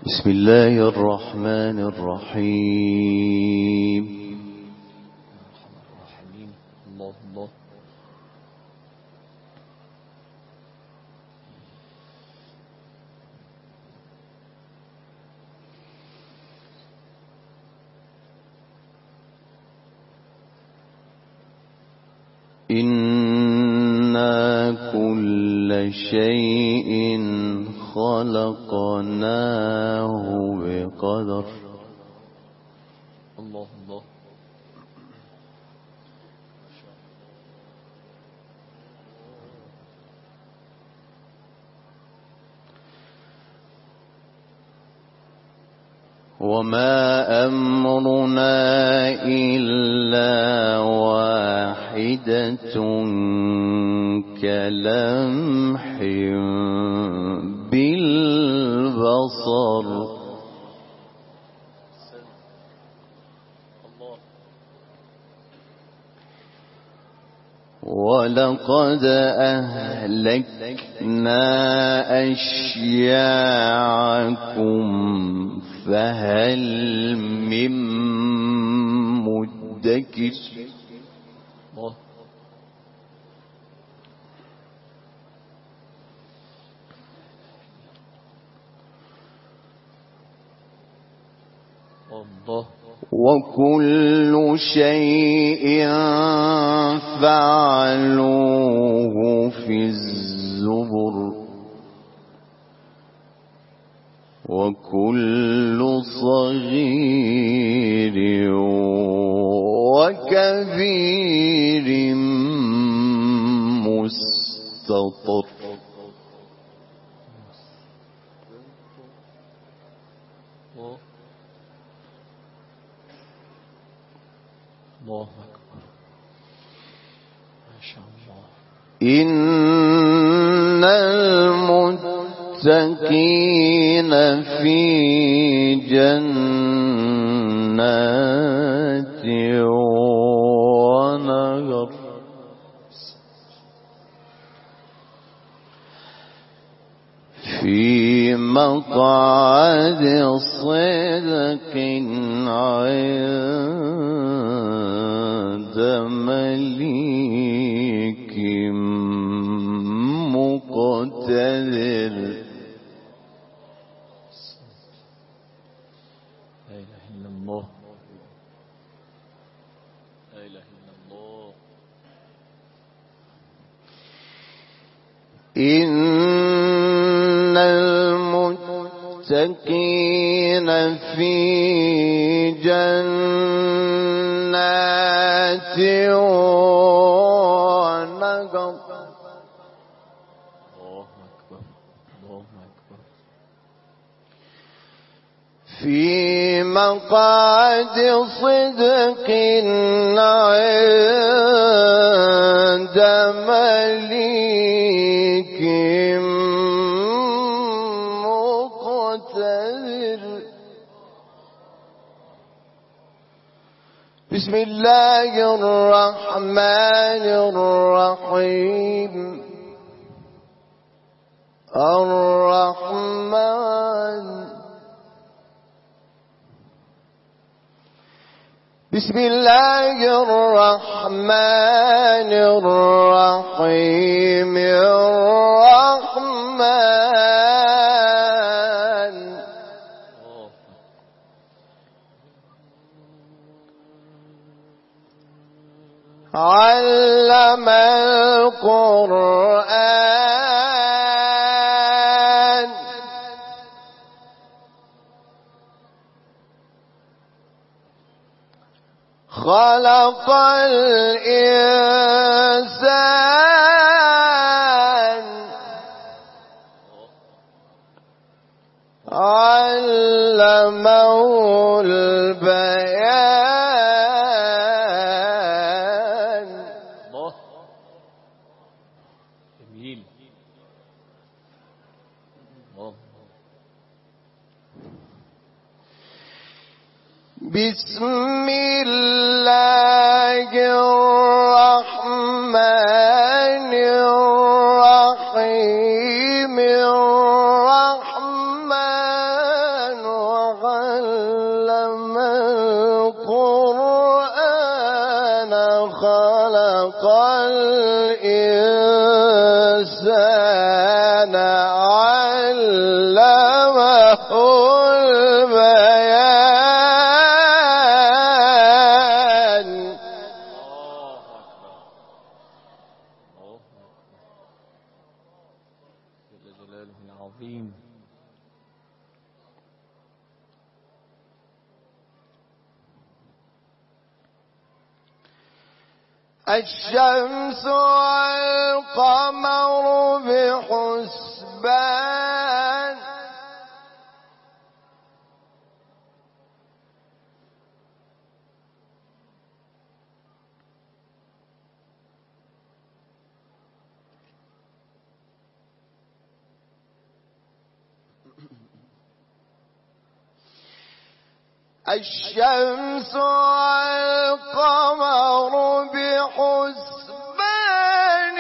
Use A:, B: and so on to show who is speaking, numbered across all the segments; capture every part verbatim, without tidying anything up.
A: بسم الله الرحمن الرحيم.
B: الله الله.
A: إنا كل شيء خلقناه بقدر.
B: الله الله.
A: وما أمرنا إلا واحدة كلمح بالبصر. ولقد أهلكنا أشياعكم فهل من مدكر.
B: الله الله.
A: وكل شيء فعلوه في الزبر. وكل صغير وكبير مستطر.
B: الله أكبر. ما شاء الله.
A: إن المتقين في جنات ونهر. في مقعد صدق عند مليك مقتدر.
B: لا إله إلا الله. لا إله إلا الله.
A: إن المتقين في جنات ونهر.
B: الله أكبر. الله أكبر.
A: في مقعد صدق عند مليك مقتدر. بسم الله الرحمن الرحيم. الرحمن. بسم الله الرحمن الرحيم. الرحمن علم القرآن. خلق الإنسان علمه البيان.
B: الله جميل. الله.
A: بسم الله الرحمن الرحيم. الرحمن خلق الإنسان علمه البيان.
B: جل جلاله العظيم.
A: الشمس والقمر بحسبان الشمس والقمر بحسبان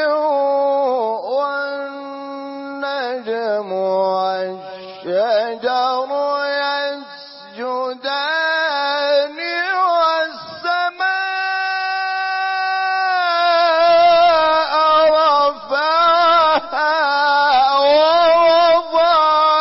A: والنجم والشجر يسجدان والسماء رفعها ووضع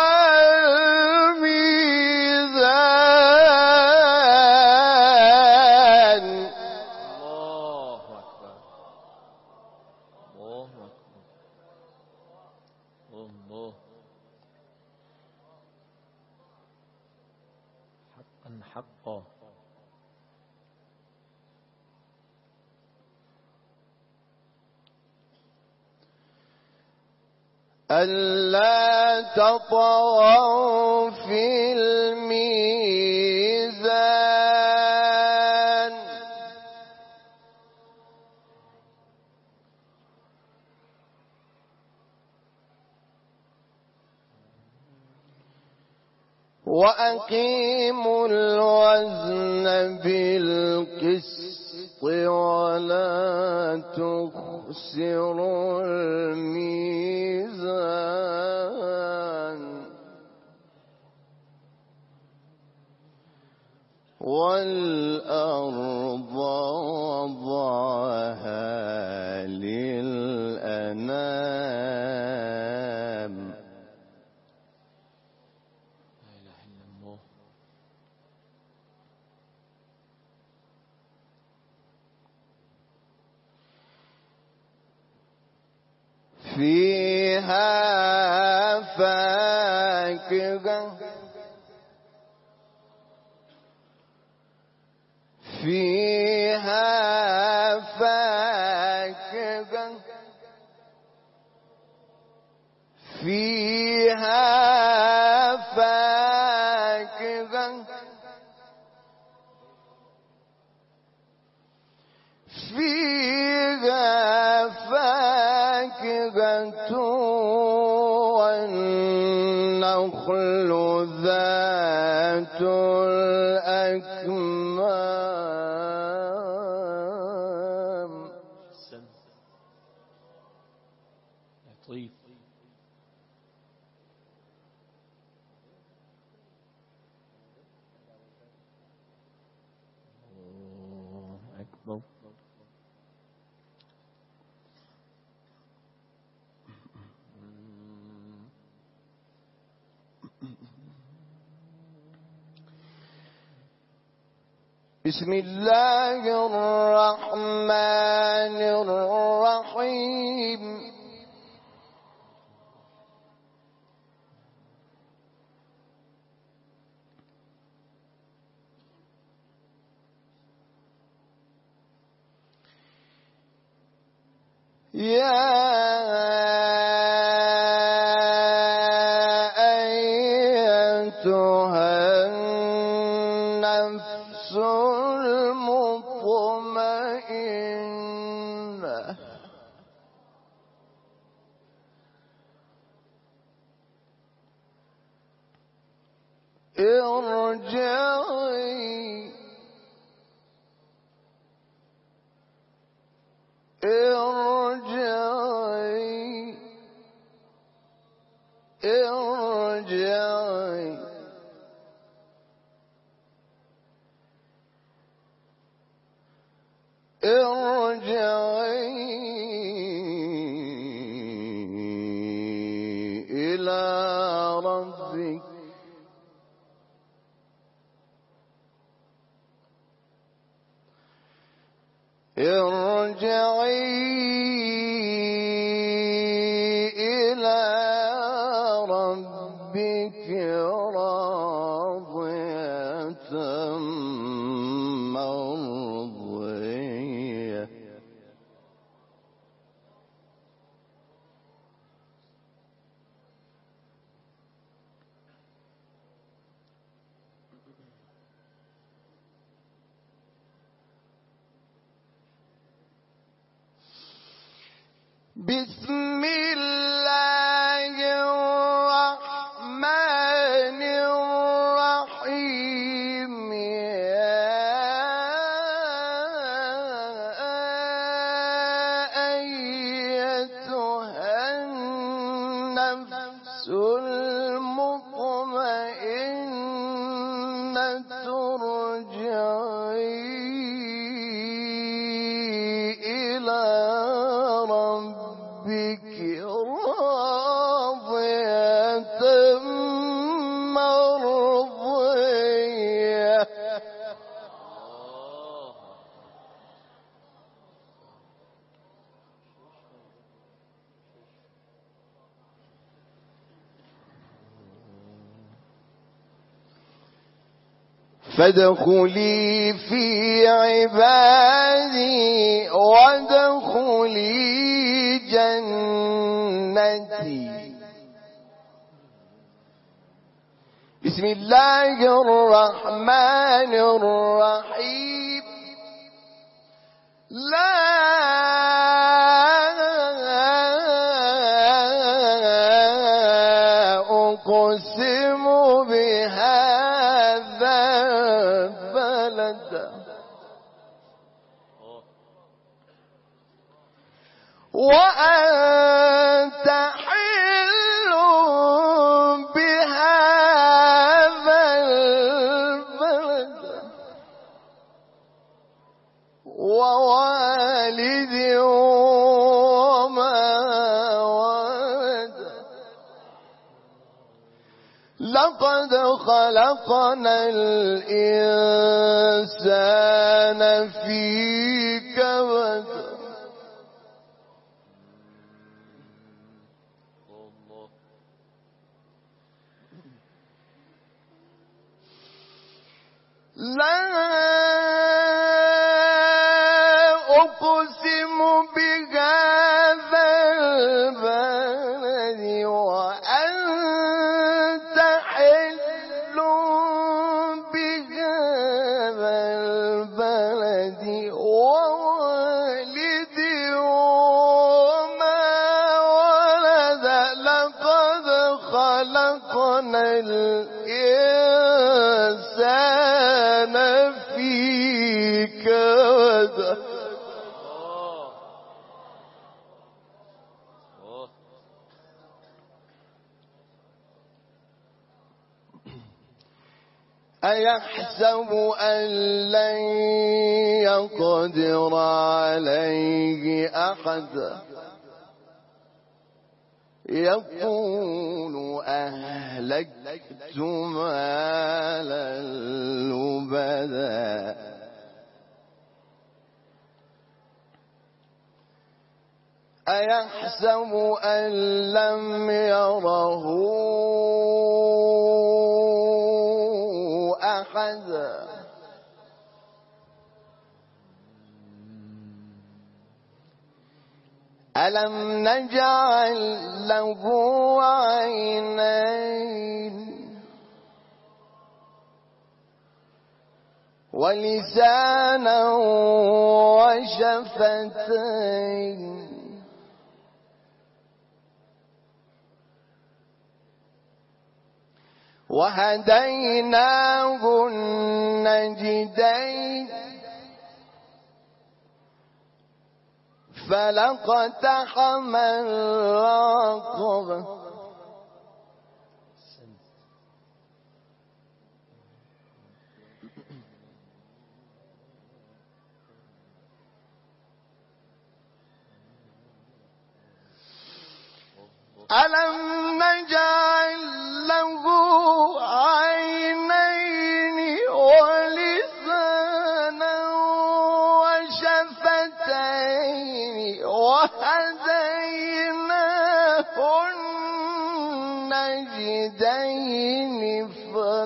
A: الميزان.
B: الله أكبر. الله أكبر. الله. حقا حقا.
A: ألا تطغوا في الميزان وأقيموا الوزن بالقسط ولا تخسروا الميزان والأرض وضعها للأنام.
B: لا إله إلا الله.
A: فيها فاكهة فيها فاكهة فيها فاكهة فيها فاكهة والنخل ذات الأكمام.
B: لطيف. الله أكبر.
A: بسم الله الرحمن الرحيم. يا أيتها النفس المطمئنة ارجعي ارجعي ارجعي ارجعي ارجعي إلى ربك راضية مرضية. بسم الله الرحمن الرحيم. يا أيتها النفس المطمئنة ارجعي إلى ربك راضية مرضية. فادخلي في عبادي وادخلي جنتي. بسم الله الرحمن الرحيم. لا أقسم بهذا البلد وأنت حل بهذا البلد ووالد وما ولد. لقد خلقنا الإنسان في كبد. لا أقسم بهذا البلد وأنت حل بهذا البلد ووالد وما ولد. لقد خلقنا الإنسان في كبد. أيحسب أن لن يقدر عليه أحد يقول أهلكت مالا لبدا. أيحسب أن لم يره أحد ألم نجعل له عينين ولسانا وشفتين وهديناه النجدين فلاقتحم العقبة ألم نجعل له عينين ولسانا وشفتين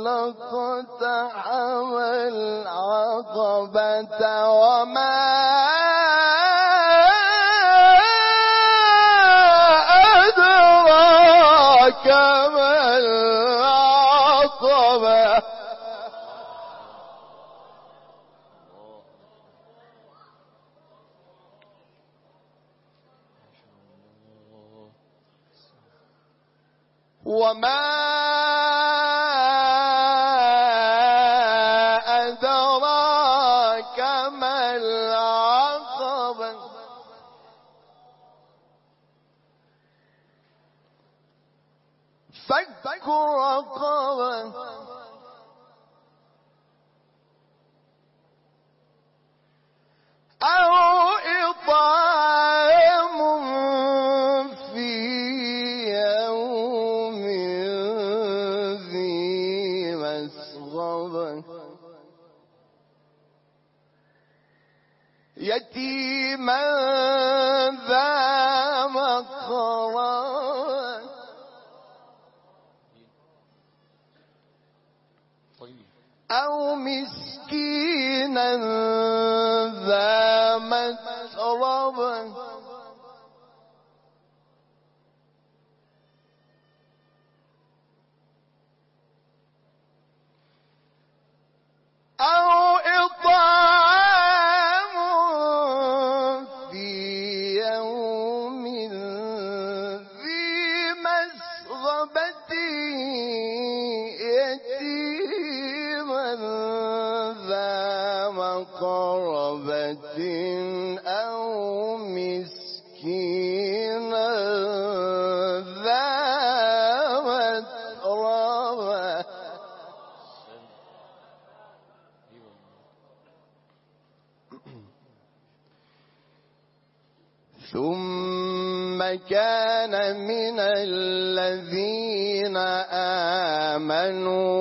A: فلاقتحم العقبة وما أدراك ما العقبة وما أدراك ما العقبة فك رقبة أو إطعام في يوم ذي مسغبة يتيما ذا مقربة أو مسكينا ذا متربة أو إطعام في يوم ذي مسغبة يتيما ذا مقربة أو مسكينا ذا متربة ثم كان من الذين آمنوا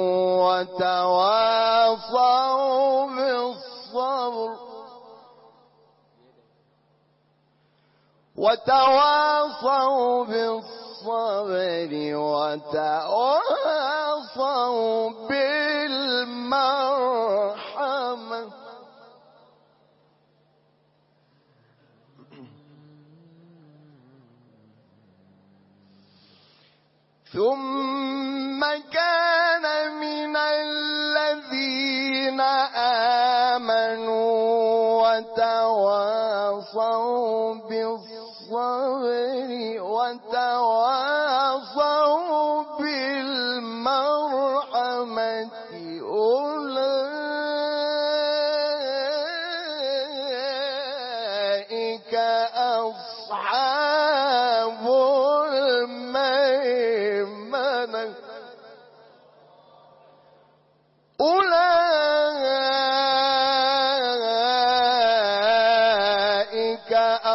A: وتواصوا بالصبر وتواصوا بالصبر وتواصوا بالمرحمة ثم كان من الذين آمنوا وتواصوا بالصبر وتواصوا بالمرحمة أولئك أصحاب الميمنة أولئك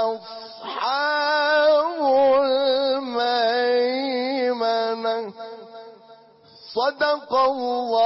A: أصحاب الميمنة صدق الله